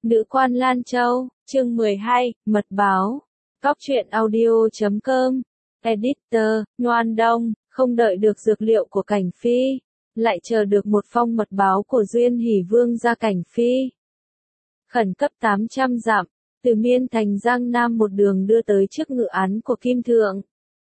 Nữ quan Lan Châu, chương 12, mật báo. Cóc truyện audio.com. Editor, Ngoan Đông, không đợi được dược liệu của Cảnh Phi, lại chờ được một phong mật báo của Duyên Hỷ Vương ra Cảnh Phi. Khẩn cấp 800 dặm, từ Miên Thành Giang Nam một đường đưa tới trước ngự án của Kim Thượng.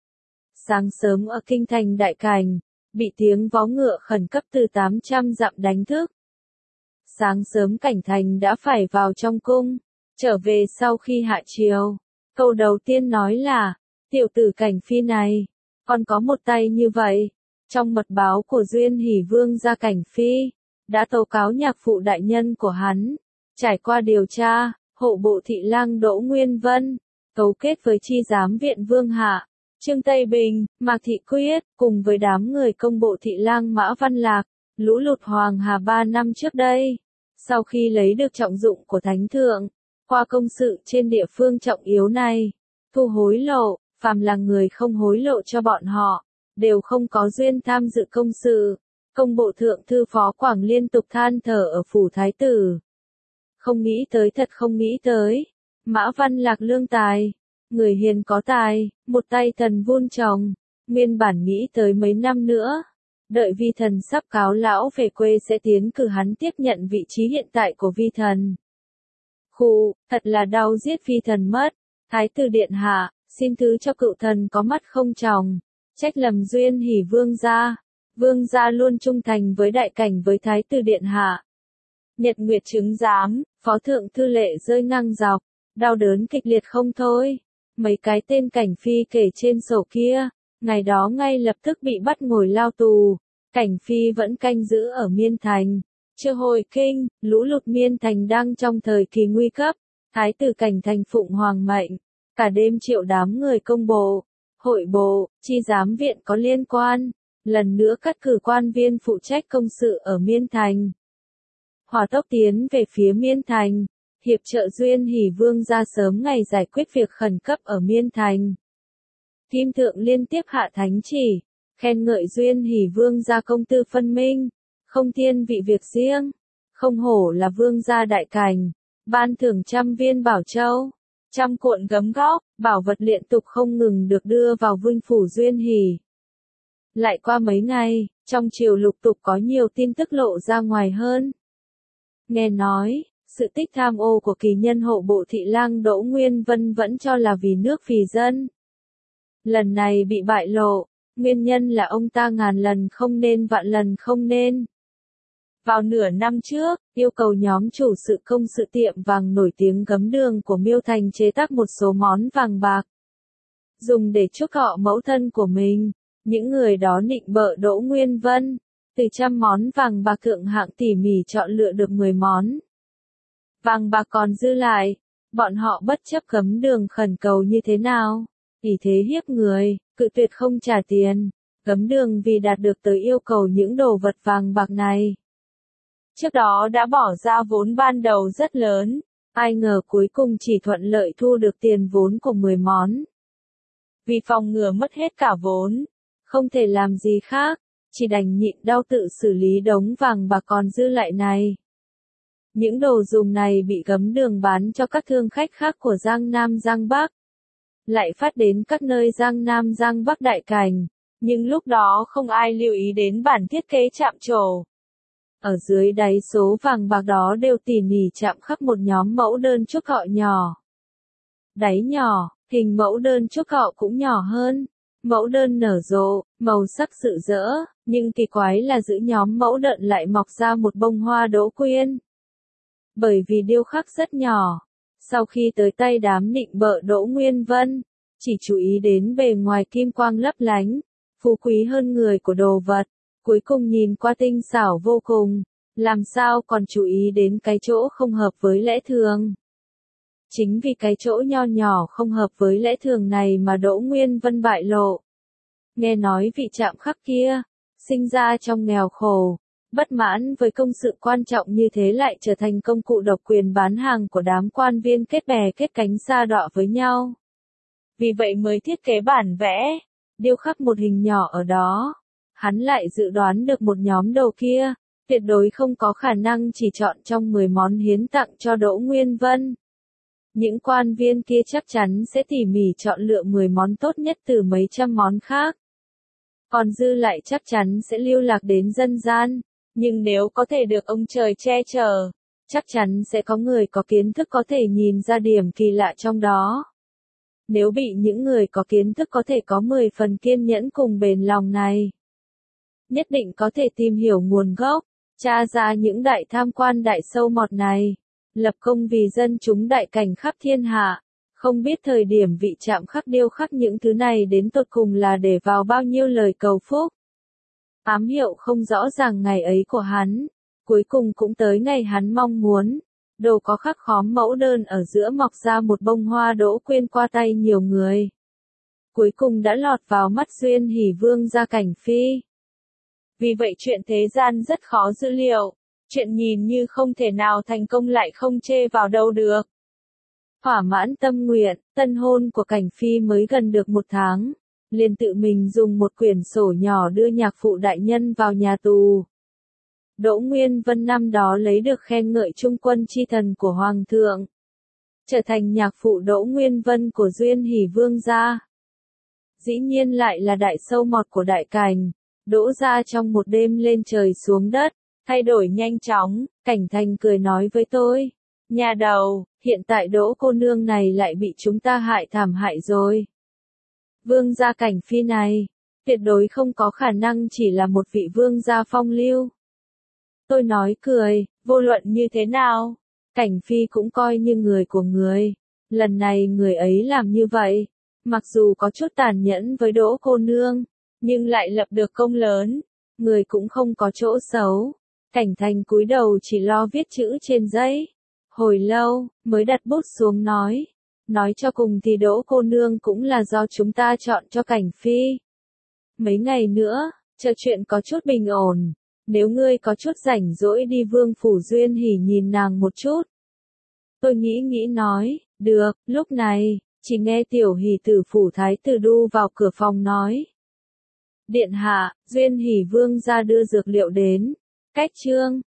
Sáng sớm ở kinh thành Đại Cảnh, bị tiếng vó ngựa khẩn cấp từ 800 dặm đánh thức. Sáng sớm Cảnh Thành đã phải vào trong cung, trở về sau khi hạ chiều. Câu đầu tiên nói là, tiểu tử Cảnh Phi này, còn có một tay như vậy. Trong mật báo của Duyên Hỷ Vương ra Cảnh Phi, đã tố cáo nhạc phụ đại nhân của hắn. Trải qua điều tra, hộ bộ thị lang Đỗ Nguyên Vân, cấu kết với chi giám viện Vương Hạ, Trương Tây Bình, Mạc Thị Quyết, cùng với đám người công bộ thị lang Mã Văn Lạc, lũ lụt Hoàng Hà 3 năm trước đây. Sau khi lấy được trọng dụng của Thánh Thượng, qua công sự trên địa phương trọng yếu này, thu hối lộ, phàm là người không hối lộ cho bọn họ, đều không có duyên tham dự công sự. Công bộ thượng thư Phó Quảng liên tục than thở ở phủ thái tử. Không nghĩ tới, thật không nghĩ tới. Mã Văn Lạc lương tài, người hiền có tài, một tay thần vun trồng, nguyên bản nghĩ tới mấy năm nữa. Đợi vi thần sắp cáo lão về quê sẽ tiến cử hắn tiếp nhận vị trí hiện tại của vi thần. Khụ, thật là đau giết vi thần mất. Thái tử điện hạ, xin thứ cho cựu thần có mắt không tròng, trách lầm Duyên Hỷ Vương gia. Vương gia luôn trung thành với đại cảnh với thái tử điện hạ. Nhật Nguyệt chứng giám, phó thượng thư lệ rơi ngang dọc, đau đớn kịch liệt không thôi. Mấy cái tên Cảnh Phi kể trên sổ kia, ngày đó ngay lập tức bị bắt ngồi lao tù. Cảnh Phi vẫn canh giữ ở Miên Thành. Chưa hồi kinh, lũ lụt Miên Thành đang trong thời kỳ nguy cấp. Thái tử Cảnh Thành phụng hoàng mệnh, cả đêm triệu đám người công bộ, hội bộ, chi giám viện có liên quan, lần nữa cắt cử quan viên phụ trách công sự ở Miên Thành. Hỏa tốc tiến về phía Miên Thành, hiệp trợ Duyên Hỷ Vương ra sớm ngày giải quyết việc khẩn cấp ở Miên Thành. Kim Thượng liên tiếp hạ thánh chỉ, khen ngợi Duyên Hỷ Vương gia công tư phân minh, không thiên vị việc riêng, không hổ là vương gia đại cảnh, ban thưởng 100 viên bảo châu, 100 cuộn gấm góc, bảo vật liên tục không ngừng được đưa vào vương phủ Duyên Hỷ. Lại qua mấy ngày, trong triều lục tục có nhiều tin tức lộ ra ngoài hơn. Nghe nói, sự tích tham ô của kỳ nhân hộ bộ thị lang Đỗ Nguyên Vân vẫn cho là vì nước vì dân. Lần này bị bại lộ, nguyên nhân là ông ta ngàn lần không nên vạn lần không nên. Vào nửa năm trước, yêu cầu nhóm chủ sự công sự tiệm vàng nổi tiếng Gấm Đường của Miêu Thành chế tác một số món vàng bạc, dùng để chúc thọ mẫu thân của mình. Những người đó nịnh bợ Đỗ Nguyên Vân, từ 100 món vàng bạc thượng hạng tỉ mỉ chọn lựa được 10 món. Vàng bạc còn dư lại, bọn họ bất chấp Gấm Đường khẩn cầu như thế nào, ỷ thế hiếp người, cự tuyệt không trả tiền. Gấm Đường vì đạt được tới yêu cầu những đồ vật vàng bạc này, trước đó đã bỏ ra vốn ban đầu rất lớn, ai ngờ cuối cùng chỉ thuận lợi thu được tiền vốn của 10 món. Vì phòng ngừa mất hết cả vốn, không thể làm gì khác, chỉ đành nhịn đau tự xử lý đống vàng bạc còn dư lại này. Những đồ dùng này bị Gấm Đường bán cho các thương khách khác của Giang Nam Giang Bắc, lại phát đến các nơi Giang Nam Giang Bắc đại cảnh, nhưng lúc đó không ai lưu ý đến bản thiết kế chạm trổ. Ở dưới đáy số vàng bạc đó đều tỉ mỉ chạm khắc một nhóm mẫu đơn chúc họ nhỏ. Đáy nhỏ, hình mẫu đơn chúc họ cũng nhỏ hơn. Mẫu đơn nở rộ, màu sắc rực rỡ, nhưng kỳ quái là giữa nhóm mẫu đơn lại mọc ra một bông hoa đỗ quyên. Bởi vì điêu khắc rất nhỏ, sau khi tới tay đám nịnh bợ Đỗ Nguyên Vân, chỉ chú ý đến bề ngoài kim quang lấp lánh, phú quý hơn người của đồ vật, cuối cùng nhìn qua tinh xảo vô cùng, làm sao còn chú ý đến cái chỗ không hợp với lẽ thường. Chính vì cái chỗ nho nhỏ không hợp với lẽ thường này mà Đỗ Nguyên Vân bại lộ. Nghe nói vị chạm khắc kia, sinh ra trong nghèo khổ, bất mãn với công sự quan trọng như thế lại trở thành công cụ độc quyền bán hàng của đám quan viên kết bè kết cánh sa đọa với nhau. Vì vậy mới thiết kế bản vẽ, điêu khắc một hình nhỏ ở đó. Hắn lại dự đoán được một nhóm đồ kia, tuyệt đối không có khả năng chỉ chọn trong 10 món hiến tặng cho Đỗ Nguyên Vân. Những quan viên kia chắc chắn sẽ tỉ mỉ chọn lựa 10 món tốt nhất từ mấy trăm món khác. Còn dư lại chắc chắn sẽ lưu lạc đến dân gian, nhưng nếu có thể được ông trời che chở, chắc chắn sẽ có người có kiến thức có thể nhìn ra điểm kỳ lạ trong đó. Nếu bị những người có kiến thức có thể có 10 phần kiên nhẫn cùng bền lòng này, nhất định có thể tìm hiểu nguồn gốc, tra ra những đại tham quan đại sâu mọt này, lập công vì dân chúng đại cảnh khắp thiên hạ. Không biết thời điểm vị chạm khắc điêu khắc những thứ này đến tột cùng là để vào bao nhiêu lời cầu phúc. Ám hiệu không rõ ràng ngày ấy của hắn, cuối cùng cũng tới ngày hắn mong muốn. Đồ có khắc khóm mẫu đơn ở giữa mọc ra một bông hoa Đỗ Quyên qua tay nhiều người. Cuối cùng đã lọt vào mắt Duyên Hỉ Vương gia Cảnh Phi. Vì vậy chuyện thế gian rất khó dự liệu, chuyện nhìn như không thể nào thành công lại không chê vào đâu được. Thỏa mãn tâm nguyện, tân hôn của Cảnh Phi mới gần được 1 tháng, liền tự mình dùng một quyển sổ nhỏ đưa nhạc phụ đại nhân vào nhà tù. Đỗ Nguyên Vân năm đó lấy được khen ngợi trung quân chi thần của Hoàng thượng, trở thành nhạc phụ Đỗ Nguyên Vân của Duyên Hỉ Vương gia. Dĩ nhiên lại là đại sâu mọt của đại cảnh, Đỗ gia trong một đêm lên trời xuống đất, thay đổi nhanh chóng. Cảnh Thành cười nói với tôi, nhà đầu, hiện tại Đỗ cô nương này lại bị chúng ta hại thảm hại rồi. Vương gia Cảnh Phi này, tuyệt đối không có khả năng chỉ là một vị vương gia phong lưu. Tôi nói cười, vô luận như thế nào, Cảnh Phi cũng coi như người của người. Lần này người ấy làm như vậy, mặc dù có chút tàn nhẫn với Đỗ cô nương, nhưng lại lập được công lớn, người cũng không có chỗ xấu. Cảnh Thành cúi đầu chỉ lo viết chữ trên giấy. Hồi lâu, mới đặt bút xuống nói cho cùng thì Đỗ cô nương cũng là do chúng ta chọn cho Cảnh Phi. Mấy ngày nữa, chờ chuyện có chút bình ổn, nếu ngươi có chút rảnh rỗi đi Vương phủ Duyên Hỉ nhìn nàng một chút. Tôi nghĩ nói, được. Lúc này, chỉ nghe Tiểu Hỉ tử phủ thái tử đu vào cửa phòng nói. Điện hạ, Duyên Hỉ Vương gia đưa dược liệu đến. Cách chương